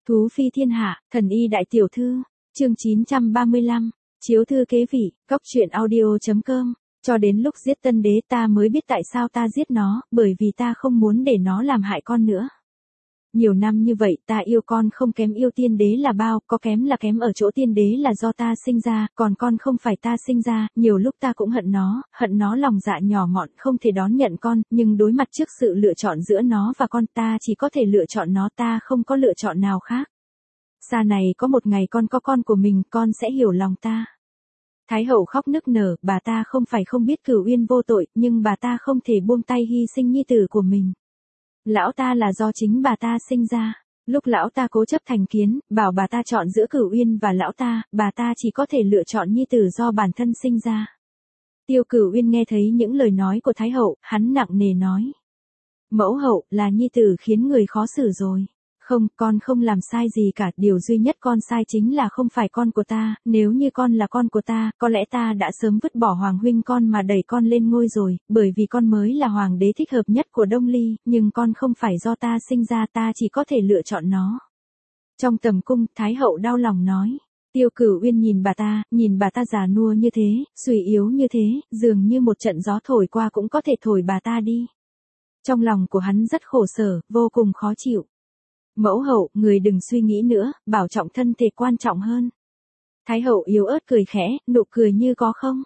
Thú phi thiên hạ, thần y đại tiểu thư, chương 935, chiếu thư kế vị, góc truyện audio.com. Cho đến lúc giết tân đế ta mới biết tại sao ta giết nó, bởi vì ta không muốn để nó làm hại con nữa. Nhiều năm như vậy ta yêu con không kém yêu tiên đế là bao, có kém là kém ở chỗ tiên đế là do ta sinh ra, còn con không phải ta sinh ra, nhiều lúc ta cũng hận nó lòng dạ nhỏ mọn không thể đón nhận con, nhưng đối mặt trước sự lựa chọn giữa nó và con ta chỉ có thể lựa chọn nó, ta không có lựa chọn nào khác. Xa này có một ngày con có con của mình, con sẽ hiểu lòng ta. Thái hậu khóc nức nở, bà ta không phải không biết Cửu Uyên vô tội, nhưng bà ta không thể buông tay hy sinh nhi tử của mình. Lão ta là do chính bà ta sinh ra. Lúc lão ta cố chấp thành kiến, bảo bà ta chọn giữa Cửu Uyên và lão ta, bà ta chỉ có thể lựa chọn nhi tử do bản thân sinh ra. Tiêu Cửu Uyên nghe thấy những lời nói của Thái hậu, hắn nặng nề nói. Mẫu hậu, là nhi tử khiến người khó xử rồi. Không, con không làm sai gì cả, điều duy nhất con sai chính là không phải con của ta, nếu như con là con của ta, có lẽ ta đã sớm vứt bỏ hoàng huynh con mà đẩy con lên ngôi rồi, bởi vì con mới là hoàng đế thích hợp nhất của Đông Ly, nhưng con không phải do ta sinh ra, ta chỉ có thể lựa chọn nó. Trong tầm cung, Thái hậu đau lòng nói. Tiêu Cửu Uyên nhìn bà ta già nua như thế, suy yếu như thế, dường như một trận gió thổi qua cũng có thể thổi bà ta đi. Trong lòng của hắn rất khổ sở, vô cùng khó chịu. Mẫu hậu, người đừng suy nghĩ nữa, bảo trọng thân thể quan trọng hơn. Thái hậu yếu ớt cười khẽ, nụ cười như có không.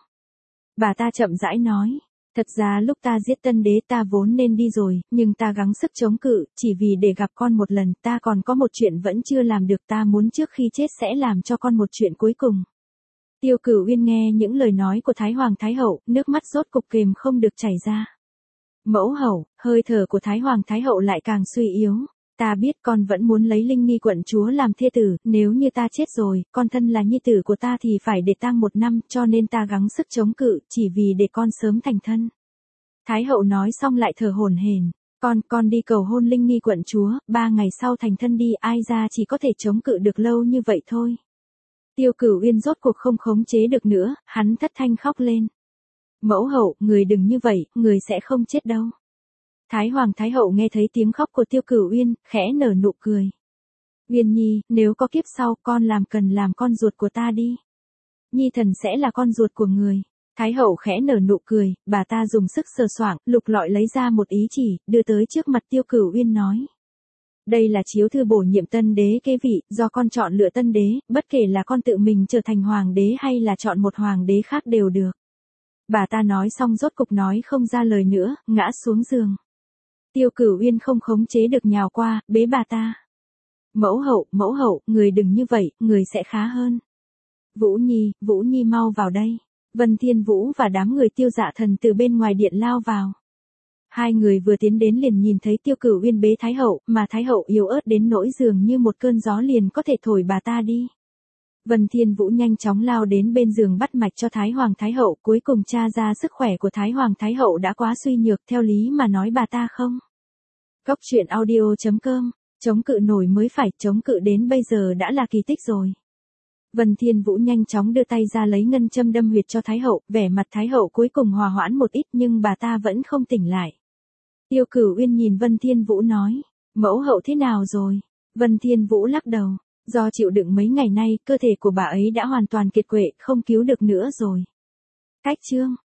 Bà ta chậm rãi nói, thật ra lúc ta giết tân đế ta vốn nên đi rồi, nhưng ta gắng sức chống cự, chỉ vì để gặp con một lần, ta còn có một chuyện vẫn chưa làm được, ta muốn trước khi chết sẽ làm cho con một chuyện cuối cùng. Tiêu Cửu Uyên nghe những lời nói của Thái Hoàng Thái hậu, nước mắt rốt cục kềm không được chảy ra. Mẫu hậu, hơi thở của Thái Hoàng Thái hậu lại càng suy yếu. Ta biết con vẫn muốn lấy Linh Nghi quận chúa làm thê tử, nếu như ta chết rồi, con thân là nhi tử của ta thì phải để tang 1 năm, cho nên ta gắng sức chống cự, chỉ vì để con sớm thành thân. Thái hậu nói xong lại thở hổn hển, con đi cầu hôn Linh Nghi quận chúa, 3 ngày sau thành thân đi, ai ra chỉ có thể chống cự được lâu như vậy thôi. Tiêu Cửu Uyên rốt cuộc không khống chế được nữa, hắn thất thanh khóc lên. Mẫu hậu, người đừng như vậy, người sẽ không chết đâu. Thái Hoàng Thái hậu nghe thấy tiếng khóc của Tiêu Cửu Uyên, khẽ nở nụ cười. Uyên nhi, nếu có kiếp sau, con cần làm con ruột của ta đi. Nhi thần sẽ là con ruột của người. Thái hậu khẽ nở nụ cười, bà ta dùng sức sờ soạng, lục lọi lấy ra một ý chỉ, đưa tới trước mặt Tiêu Cửu Uyên nói. Đây là chiếu thư bổ nhiệm tân đế kế vị, do con chọn lựa tân đế, bất kể là con tự mình trở thành hoàng đế hay là chọn một hoàng đế khác đều được. Bà ta nói xong rốt cục nói không ra lời nữa, ngã xuống giường. Tiêu Cửu Uyên không khống chế được nhào qua, bế bà ta. Mẫu hậu, người đừng như vậy, người sẽ khá hơn. Vũ Nhi mau vào đây. Vân Thiên Vũ và đám người Tiêu Dạ Thần từ bên ngoài điện lao vào. Hai người vừa tiến đến liền nhìn thấy Tiêu Cửu Uyên bế Thái hậu, mà Thái hậu yếu ớt đến nỗi dường như một cơn gió liền có thể thổi bà ta đi. Vân Thiên Vũ nhanh chóng lao đến bên giường bắt mạch cho Thái Hoàng Thái hậu, cuối cùng tra ra sức khỏe của Thái Hoàng Thái hậu đã quá suy nhược, theo lý mà nói bà ta không. Góc truyện audio.com, chống cự nổi mới phải, chống cự đến bây giờ đã là kỳ tích rồi. Vân Thiên Vũ nhanh chóng đưa tay ra lấy ngân châm đâm huyệt cho Thái hậu, vẻ mặt Thái hậu cuối cùng hòa hoãn một ít nhưng bà ta vẫn không tỉnh lại. Tiêu Cửu Uyên nhìn Vân Thiên Vũ nói, mẫu hậu thế nào rồi? Vân Thiên Vũ lắc đầu. Do chịu đựng mấy ngày nay, cơ thể của bà ấy đã hoàn toàn kiệt quệ, không cứu được nữa rồi. Cách chương